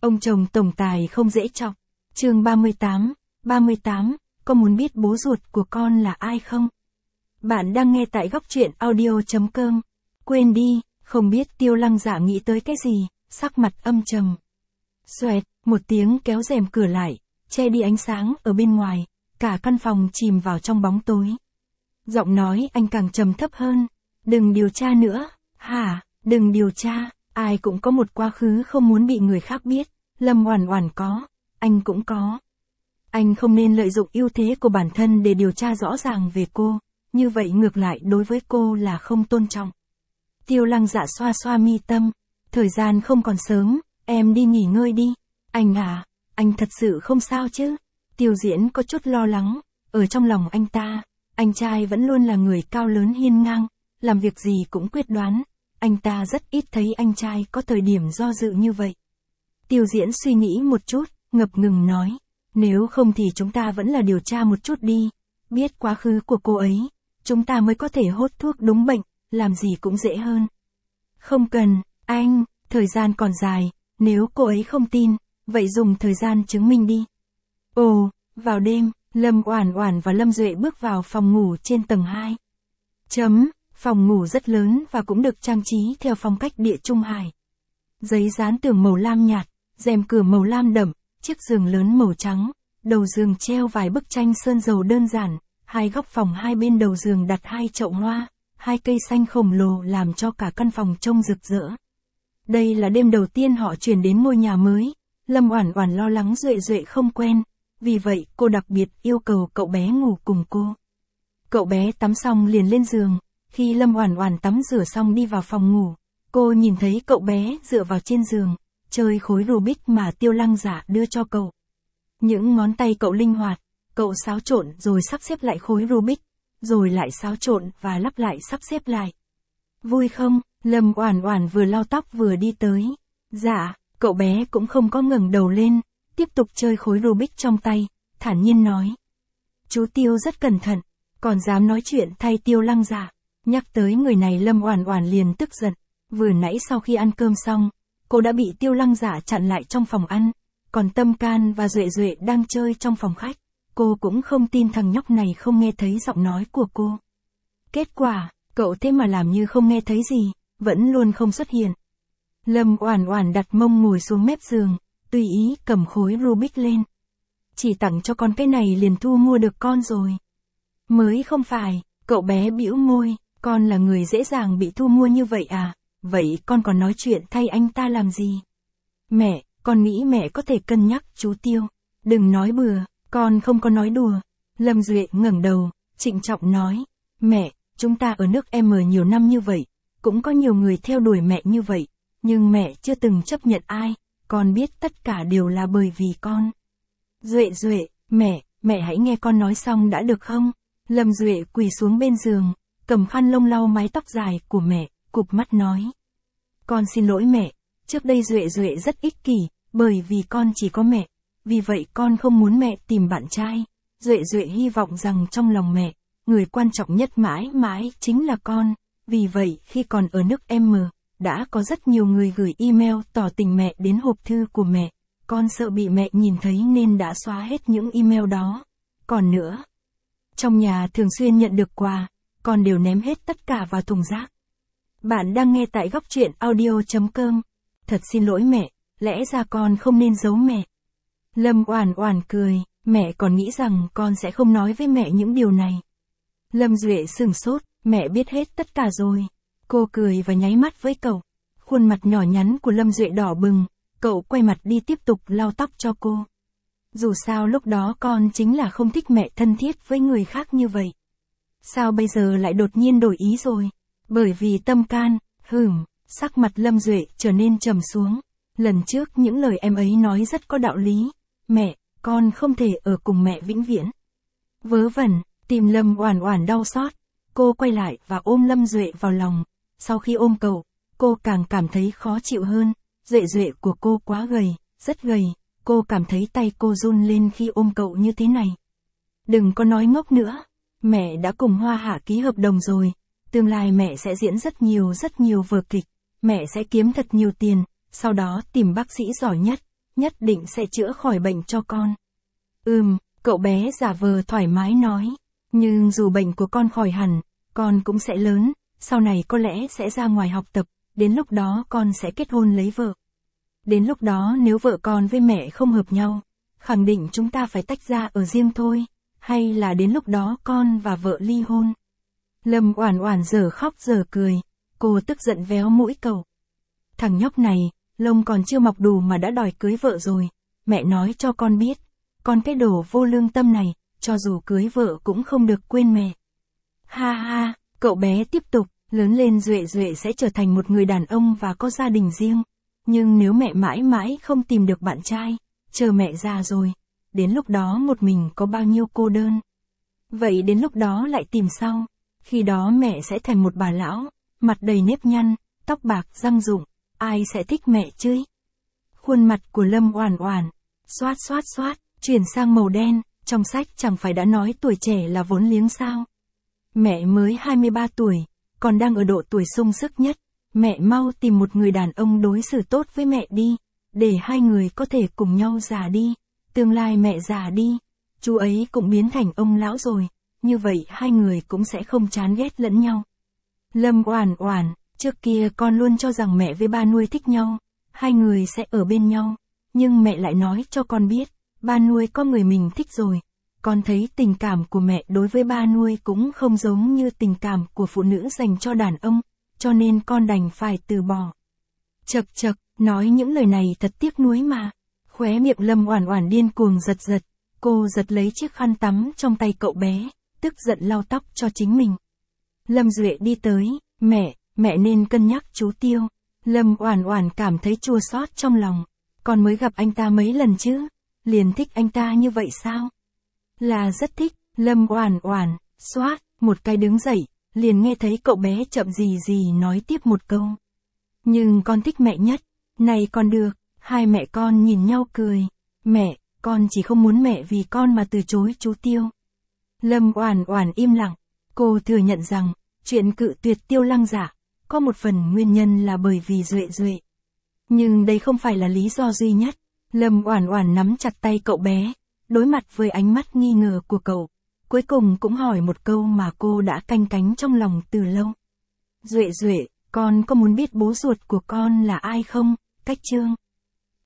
Ông chồng tổng tài không dễ chọc. Chương 38, có muốn biết bố ruột của con là ai không? Bạn đang nghe tại góc truyện audio.com. Quên đi, không biết Tiêu Lăng Dạ nghĩ tới cái gì, sắc mặt âm trầm. Xoẹt, một tiếng kéo rèm cửa lại, che đi ánh sáng ở bên ngoài, cả căn phòng chìm vào trong bóng tối. Giọng nói anh càng trầm thấp hơn. Đừng điều tra nữa, hả, đừng điều tra, ai cũng có một quá khứ không muốn bị người khác biết, Lâm Oản Oản có, anh cũng có. Anh không nên lợi dụng ưu thế của bản thân để điều tra rõ ràng về cô, như vậy ngược lại đối với cô là không tôn trọng. Tiêu Lăng Dạ xoa xoa mi tâm, thời gian không còn sớm, em đi nghỉ ngơi đi. Anh à, anh thật sự không sao chứ? Tiêu Diễn có chút lo lắng, ở trong lòng anh ta, anh trai vẫn luôn là người cao lớn hiên ngang, làm việc gì cũng quyết đoán, anh ta rất ít thấy anh trai có thời điểm do dự như vậy. Tiêu Diễn suy nghĩ một chút, ngập ngừng nói, nếu không thì chúng ta vẫn là điều tra một chút đi, biết quá khứ của cô ấy, chúng ta mới có thể hốt thuốc đúng bệnh, làm gì cũng dễ hơn. Không cần, anh, thời gian còn dài, nếu cô ấy không tin, vậy dùng thời gian chứng minh đi. Ồ, vào đêm, Lâm Oản Oản và Lâm Duệ bước vào phòng ngủ trên tầng 2. Phòng ngủ rất lớn và cũng được trang trí theo phong cách Địa Trung Hải. Giấy dán tường màu lam nhạt, rèm cửa màu lam đậm, chiếc giường lớn màu trắng, đầu giường treo vài bức tranh sơn dầu đơn giản, hai góc phòng hai bên đầu giường đặt hai chậu hoa, hai cây xanh khổng lồ làm cho cả căn phòng trông rực rỡ. Đây là đêm đầu tiên họ chuyển đến ngôi nhà mới, Lâm Oản Oản lo lắng Duệ Duệ không quen, vì vậy cô đặc biệt yêu cầu cậu bé ngủ cùng cô. Cậu bé tắm xong liền lên giường, khi Lâm Oản Oản tắm rửa xong đi vào phòng ngủ, cô nhìn thấy cậu bé dựa vào trên giường, chơi khối Rubik mà Tiêu Lăng Dạ đưa cho cậu. Những ngón tay cậu linh hoạt, cậu xáo trộn rồi sắp xếp lại khối Rubik, rồi lại xáo trộn và lắp lại sắp xếp lại. Vui không? Lâm Oản Oản vừa lau tóc vừa đi tới. Dạ, cậu bé cũng không có ngẩng đầu lên, tiếp tục chơi khối Rubik trong tay, thản nhiên nói. Chú Tiêu rất cẩn thận, còn dám nói chuyện thay Tiêu Lăng Dạ. Nhắc tới người này Lâm Oản Oản liền tức giận, vừa nãy sau khi ăn cơm xong, cô đã bị Tiêu Lăng Dạ chặn lại trong phòng ăn, còn Tâm Can và Duệ Duệ đang chơi trong phòng khách, cô cũng không tin thằng nhóc này không nghe thấy giọng nói của cô. Kết quả, cậu thế mà làm như không nghe thấy gì, vẫn luôn không xuất hiện. Lâm Oản Oản đặt mông ngồi xuống mép giường, tùy ý cầm khối Rubik lên. Chỉ tặng cho con cái này liền thu mua được con rồi. Mới không phải, cậu bé bĩu môi, con là người dễ dàng bị thu mua như vậy à, vậy con còn nói chuyện thay anh ta làm gì? Mẹ, con nghĩ mẹ có thể cân nhắc chú Tiêu, đừng nói bừa, con không có nói đùa. Lâm Duệ ngẩng đầu, trịnh trọng nói, mẹ, chúng ta ở nước M nhiều năm như vậy, cũng có nhiều người theo đuổi mẹ như vậy, nhưng mẹ chưa từng chấp nhận ai, con biết tất cả đều là bởi vì con. Duệ Duệ, mẹ hãy nghe con nói xong đã được không? Lâm Duệ quỳ xuống bên giường, cầm khăn lông lau mái tóc dài của mẹ, cụp mắt nói. Con xin lỗi mẹ, trước đây Duệ Duệ rất ích kỷ, bởi vì con chỉ có mẹ, vì vậy con không muốn mẹ tìm bạn trai. Duệ Duệ hy vọng rằng trong lòng mẹ, người quan trọng nhất mãi mãi chính là con, vì vậy khi còn ở nước M, đã có rất nhiều người gửi email tỏ tình mẹ đến hộp thư của mẹ, con sợ bị mẹ nhìn thấy nên đã xóa hết những email đó. Còn nữa, trong nhà thường xuyên nhận được quà, con đều ném hết tất cả vào thùng rác. Bạn đang nghe tại góc truyện audio.com. Thật xin lỗi mẹ, lẽ ra con không nên giấu mẹ. Lâm Oản Oản cười, mẹ còn nghĩ rằng con sẽ không nói với mẹ những điều này. Lâm Duệ sửng sốt, mẹ biết hết tất cả rồi. Cô cười và nháy mắt với cậu. Khuôn mặt nhỏ nhắn của Lâm Duệ đỏ bừng, cậu quay mặt đi tiếp tục lau tóc cho cô. Dù sao lúc đó con chính là không thích mẹ thân thiết với người khác như vậy. Sao bây giờ lại đột nhiên đổi ý rồi? Bởi vì Tâm Can, sắc mặt Lâm Duệ trở nên trầm xuống. Lần trước những lời em ấy nói rất có đạo lý. Mẹ, con không thể ở cùng mẹ vĩnh viễn. Vớ vẩn, tim Lâm Oản Oản đau xót. Cô quay lại và ôm Lâm Duệ vào lòng. Sau khi ôm cậu, cô càng cảm thấy khó chịu hơn. Duệ Duệ của cô quá gầy, rất gầy. Cô cảm thấy tay cô run lên khi ôm cậu như thế này. Đừng có nói ngốc nữa. Mẹ đã cùng Hoa Hạ ký hợp đồng rồi. Tương lai mẹ sẽ diễn rất nhiều vở kịch. Mẹ sẽ kiếm thật nhiều tiền, sau đó tìm bác sĩ giỏi nhất, nhất định sẽ chữa khỏi bệnh cho con. Cậu bé giả vờ thoải mái nói. Nhưng dù bệnh của con khỏi hẳn, con cũng sẽ lớn, sau này có lẽ sẽ ra ngoài học tập, đến lúc đó con sẽ kết hôn lấy vợ. Đến lúc đó nếu vợ con với mẹ không hợp nhau, khẳng định chúng ta phải tách ra ở riêng thôi, hay là đến lúc đó con và vợ ly hôn. Lâm Oản Oản giờ khóc giờ cười, cô tức giận véo mũi cậu. Thằng nhóc này, lông còn chưa mọc đủ mà đã đòi cưới vợ rồi, mẹ nói cho con biết, con cái đồ vô lương tâm này, cho dù cưới vợ cũng không được quên mẹ. Ha ha, cậu bé tiếp tục, lớn lên Duệ Duệ sẽ trở thành một người đàn ông và có gia đình riêng. Nhưng nếu mẹ mãi mãi không tìm được bạn trai, chờ mẹ già rồi, đến lúc đó một mình có bao nhiêu cô đơn. Vậy đến lúc đó lại tìm sau, khi đó mẹ sẽ thành một bà lão, mặt đầy nếp nhăn, tóc bạc răng rụng, ai sẽ thích mẹ chứ? Khuôn mặt của Lâm Oản Oản, xoát, chuyển sang màu đen, trong sách chẳng phải đã nói tuổi trẻ là vốn liếng sao? Mẹ mới 23 tuổi, còn đang ở độ tuổi sung sức nhất, mẹ mau tìm một người đàn ông đối xử tốt với mẹ đi, để hai người có thể cùng nhau già đi, tương lai mẹ già đi, chú ấy cũng biến thành ông lão rồi, như vậy hai người cũng sẽ không chán ghét lẫn nhau. Lâm Oản Oản, trước kia con luôn cho rằng mẹ với ba nuôi thích nhau, hai người sẽ ở bên nhau, nhưng mẹ lại nói cho con biết, ba nuôi có người mình thích rồi. Con thấy tình cảm của mẹ đối với ba nuôi cũng không giống như tình cảm của phụ nữ dành cho đàn ông, cho nên con đành phải từ bỏ. Chậc, nói những lời này thật tiếc nuối mà. Khóe miệng Lâm Oản Oản điên cuồng giật, cô giật lấy chiếc khăn tắm trong tay cậu bé, tức giận lau tóc cho chính mình. Lâm Duệ đi tới, mẹ nên cân nhắc chú Tiêu. Lâm Oản Oản cảm thấy chua xót trong lòng, con mới gặp anh ta mấy lần chứ, liền thích anh ta như vậy sao? Là rất thích, Lâm Oản Oản, xoát, một cái đứng dậy, liền nghe thấy cậu bé chậm gì nói tiếp một câu. Nhưng con thích mẹ nhất, này còn được, hai mẹ con nhìn nhau cười. Mẹ, con chỉ không muốn mẹ vì con mà từ chối chú Tiêu. Lâm Oản Oản im lặng, cô thừa nhận rằng, chuyện cự tuyệt Tiêu Lăng Dạ, có một phần nguyên nhân là bởi vì Duệ. Nhưng đây không phải là lý do duy nhất. Lâm Oản Oản nắm chặt tay cậu bé, đối mặt với ánh mắt nghi ngờ của cậu, cuối cùng cũng hỏi một câu mà cô đã canh cánh trong lòng từ lâu. Duệ, con có muốn biết bố ruột của con là ai không? Cách chương